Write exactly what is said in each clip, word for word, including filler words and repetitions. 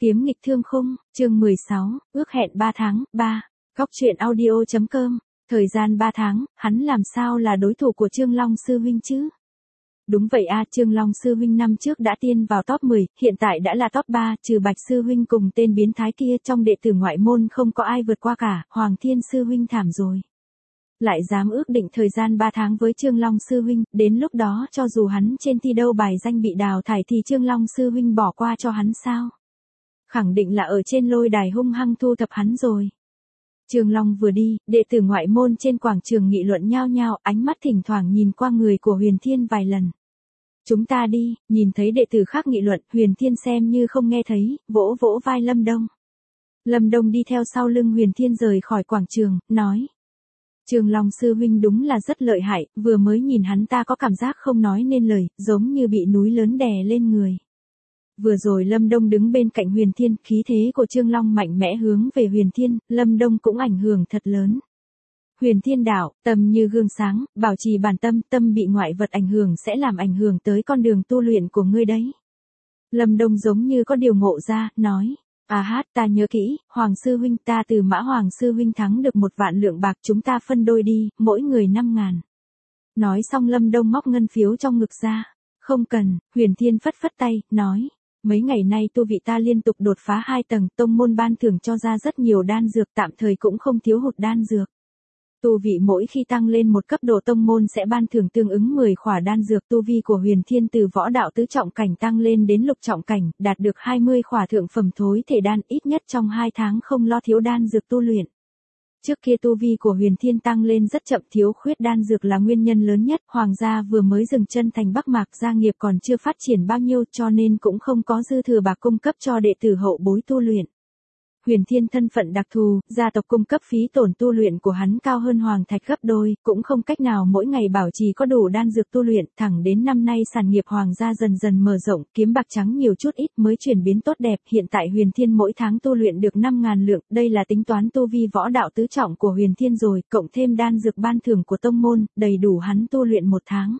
Kiếm nghịch thương khung, chương mười sáu, ước hẹn ba tháng, ba. Góc truyện audio.com, thời gian ba tháng, hắn làm sao là đối thủ của Trương Long sư huynh chứ? Đúng vậy a, Trương Long sư huynh năm trước đã tiên vào top mười, hiện tại đã là top ba, trừ Bạch sư huynh cùng tên biến thái kia, trong đệ tử ngoại môn không có ai vượt qua cả, Hoàng Thiên sư huynh thảm rồi. Lại dám ước định thời gian ba tháng với Trương Long sư huynh, đến lúc đó cho dù hắn trên thi đấu bài danh bị đào thải thì Trương Long sư huynh bỏ qua cho hắn sao? Khẳng định là ở trên lôi đài hung hăng thu thập hắn rồi. Trương Long vừa đi, đệ tử ngoại môn trên quảng trường nghị luận nhao nhao, ánh mắt thỉnh thoảng nhìn qua người của Huyền Thiên vài lần. Chúng ta đi, nhìn thấy đệ tử khác nghị luận, Huyền Thiên xem như không nghe thấy, vỗ vỗ vai Lâm Đông. Lâm Đông đi theo sau lưng Huyền Thiên rời khỏi quảng trường, nói. Trương Long sư huynh đúng là rất lợi hại, vừa mới nhìn hắn ta có cảm giác không nói nên lời, giống như bị núi lớn đè lên người. Vừa rồi Lâm Đông đứng bên cạnh Huyền Thiên, khí thế của Trương Long mạnh mẽ hướng về Huyền Thiên, Lâm Đông cũng ảnh hưởng thật lớn. Huyền Thiên đạo, tâm như gương sáng, bảo trì bản tâm, tâm bị ngoại vật ảnh hưởng sẽ làm ảnh hưởng tới con đường tu luyện của ngươi đấy. Lâm Đông giống như có điều ngộ ra, nói, à hát ta nhớ kỹ, Hoàng sư huynh ta từ Mã Hoàng sư huynh thắng được một vạn lượng bạc chúng ta phân đôi đi, mỗi người năm ngàn. Nói xong Lâm Đông móc ngân phiếu trong ngực ra, không cần, Huyền Thiên phất phất tay, nói. Mấy ngày nay tu vị ta liên tục đột phá hai tầng, tông môn ban thưởng cho ra rất nhiều đan dược, tạm thời cũng không thiếu hụt đan dược. Tu vị mỗi khi tăng lên một cấp độ tông môn sẽ ban thưởng tương ứng mười khỏa đan dược, tu vi của Huyền Thiên từ võ đạo tứ trọng cảnh tăng lên đến lục trọng cảnh, đạt được hai mươi khỏa thượng phẩm thối thể đan, ít nhất trong hai tháng không lo thiếu đan dược tu luyện. Trước kia tu vi của Huyền Thiên tăng lên rất chậm, thiếu khuyết đan dược là nguyên nhân lớn nhất, Hoàng gia vừa mới dừng chân thành Bắc Mạc, gia nghiệp còn chưa phát triển bao nhiêu cho nên cũng không có dư thừa bạc cung cấp cho đệ tử hậu bối tu luyện. Huyền Thiên thân phận đặc thù, gia tộc cung cấp phí tổn tu luyện của hắn cao hơn Hoàng Thạch gấp đôi, cũng không cách nào mỗi ngày bảo trì có đủ đan dược tu luyện, thẳng đến năm nay sản nghiệp Hoàng gia dần dần mở rộng, kiếm bạc trắng nhiều chút ít mới chuyển biến tốt đẹp, hiện tại Huyền Thiên mỗi tháng tu luyện được năm ngàn lượng, đây là tính toán tu vi võ đạo tứ trọng của Huyền Thiên rồi, cộng thêm đan dược ban thưởng của tông môn, đầy đủ hắn tu luyện một tháng.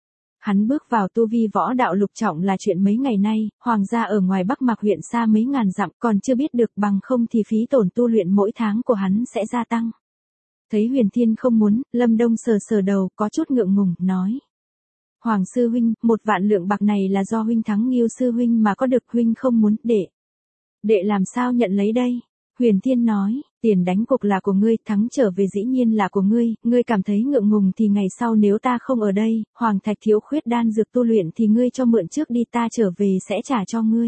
Hắn bước vào tu vi võ đạo lục trọng là chuyện mấy ngày nay, Hoàng gia ở ngoài Bắc Mạc huyện xa mấy ngàn dặm còn chưa biết được, bằng không thì phí tổn tu luyện mỗi tháng của hắn sẽ gia tăng. Thấy Huyền Thiên không muốn, Lâm Đông sờ sờ đầu, có chút ngượng ngùng, nói. Hoàng sư huynh, một vạn lượng bạc này là do huynh thắng Ngưu sư huynh mà có được, huynh không muốn, đệ. Đệ làm sao nhận lấy đây? Huyền Thiên nói, tiền đánh cuộc là của ngươi, thắng trở về dĩ nhiên là của ngươi, ngươi cảm thấy ngượng ngùng thì ngày sau nếu ta không ở đây, Hoàng Thạch thiếu khuyết đan dược tu luyện thì ngươi cho mượn trước đi, ta trở về sẽ trả cho ngươi.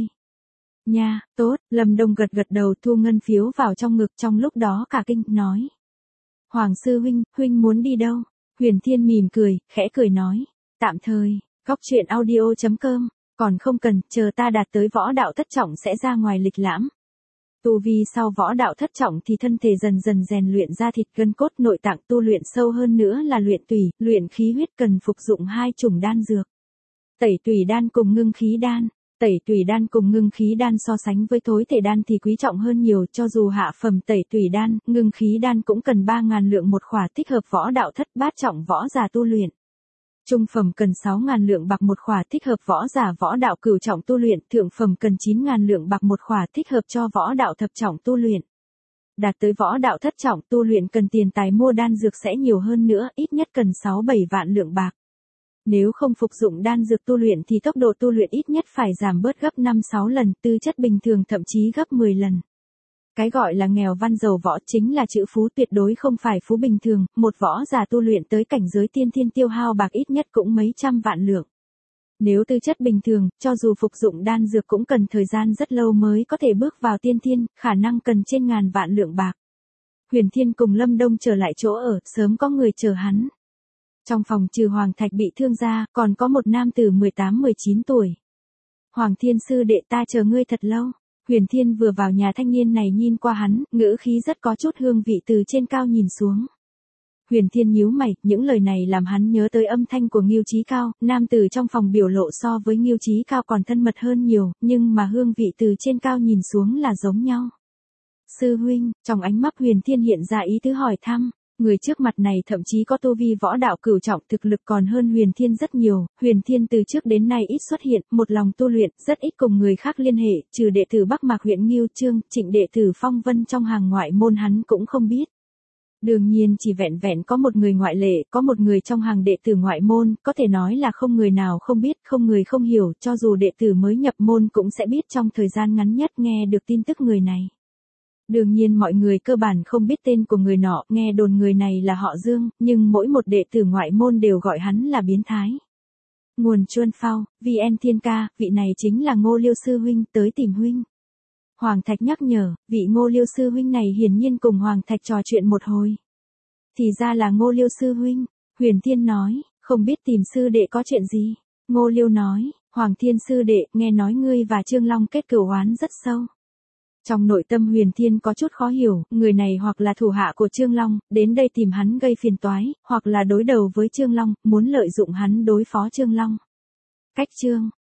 Nha, tốt, Lâm Đông gật gật đầu thu ngân phiếu vào trong ngực, trong lúc đó cả kinh, nói. Hoàng sư huynh, huynh muốn đi đâu? Huyền Thiên mỉm cười, khẽ cười nói, tạm thời, góc truyện audio.com, còn không cần, chờ ta đạt tới võ đạo thất trọng sẽ ra ngoài lịch lãm. Tu vi sau võ đạo thất trọng thì thân thể dần dần rèn luyện ra thịt gân cốt nội tạng, tu luyện sâu hơn nữa là luyện tủy, luyện khí huyết cần phục dụng hai chủng đan dược. Tẩy tủy đan cùng ngưng khí đan. Tẩy tủy đan cùng ngưng khí đan so sánh với thối thể đan thì quý trọng hơn nhiều, cho dù hạ phẩm tẩy tủy đan, ngưng khí đan cũng cần ba ngàn lượng một khỏa, thích hợp võ đạo thất bát trọng võ giả tu luyện. Trung phẩm cần sáu ngàn lượng bạc một khỏa, thích hợp võ giả võ đạo cửu trọng tu luyện, thượng phẩm cần chín ngàn lượng bạc một khỏa, thích hợp cho võ đạo thập trọng tu luyện. Đạt tới võ đạo thất trọng tu luyện cần tiền tài mua đan dược sẽ nhiều hơn nữa, ít nhất cần sáu bảy vạn lượng bạc. Nếu không phục dụng đan dược tu luyện thì tốc độ tu luyện ít nhất phải giảm bớt gấp năm sáu lần, tư chất bình thường thậm chí gấp mười lần. Cái gọi là nghèo văn giàu võ chính là chữ phú, tuyệt đối không phải phú bình thường, một võ giả tu luyện tới cảnh giới tiên thiên tiêu hao bạc ít nhất cũng mấy trăm vạn lượng. Nếu tư chất bình thường, cho dù phục dụng đan dược cũng cần thời gian rất lâu mới có thể bước vào tiên thiên, khả năng cần trên ngàn vạn lượng bạc. Huyền Thiên cùng Lâm Đông trở lại chỗ ở, sớm có người chờ hắn. Trong phòng trừ Hoàng Thạch bị thương ra, còn có một nam tử mười tám mười chín tuổi. Hoàng Thiên sư đệ, ta chờ ngươi thật lâu. Huyền Thiên vừa vào nhà, thanh niên này nhìn qua hắn, ngữ khí rất có chút hương vị từ trên cao nhìn xuống. Huyền Thiên nhíu mày, những lời này làm hắn nhớ tới âm thanh của Ngưu Chí Cao, nam tử trong phòng biểu lộ so với Ngưu Chí Cao còn thân mật hơn nhiều, nhưng mà hương vị từ trên cao nhìn xuống là giống nhau. Sư huynh, trong ánh mắt Huyền Thiên hiện ra ý tứ hỏi thăm, Người trước mặt này thậm chí có tu vi võ đạo cửu trọng, thực lực còn hơn Huyền Thiên rất nhiều. Huyền Thiên từ trước đến nay ít xuất hiện, một lòng tu luyện, rất ít cùng người khác liên hệ, trừ đệ tử Bắc Mạc huyện Ngưu Chương, Trịnh đệ tử Phong Vân trong hàng ngoại môn hắn cũng không biết. Đương nhiên chỉ vẹn vẹn có một người ngoại lệ, có một người trong hàng đệ tử ngoại môn, có thể nói là không người nào không biết, không người không hiểu, cho dù đệ tử mới nhập môn cũng sẽ biết trong thời gian ngắn nhất nghe được tin tức người này. Đương nhiên mọi người cơ bản không biết tên của người nọ, nghe đồn người này là họ Dương, nhưng mỗi một đệ tử ngoại môn đều gọi hắn là biến thái. Nguồn Chuân Phao, vê en Thiên Ca, vị này chính là Ngô Liêu sư huynh, tới tìm huynh. Hoàng Thạch nhắc nhở, vị Ngô Liêu sư huynh này hiển nhiên cùng Hoàng Thạch trò chuyện một hồi. Thì ra là Ngô Liêu sư huynh, Huyền Thiên nói, không biết tìm sư đệ có chuyện gì. Ngô Liêu nói, Hoàng Thiên sư đệ, nghe nói ngươi và Trương Long kết cửu oán rất sâu. Trong nội tâm Huyền Thiên có chút khó hiểu, người này hoặc là thủ hạ của Trương Long, đến đây tìm hắn gây phiền toái, hoặc là đối đầu với Trương Long, muốn lợi dụng hắn đối phó Trương Long. Cách chương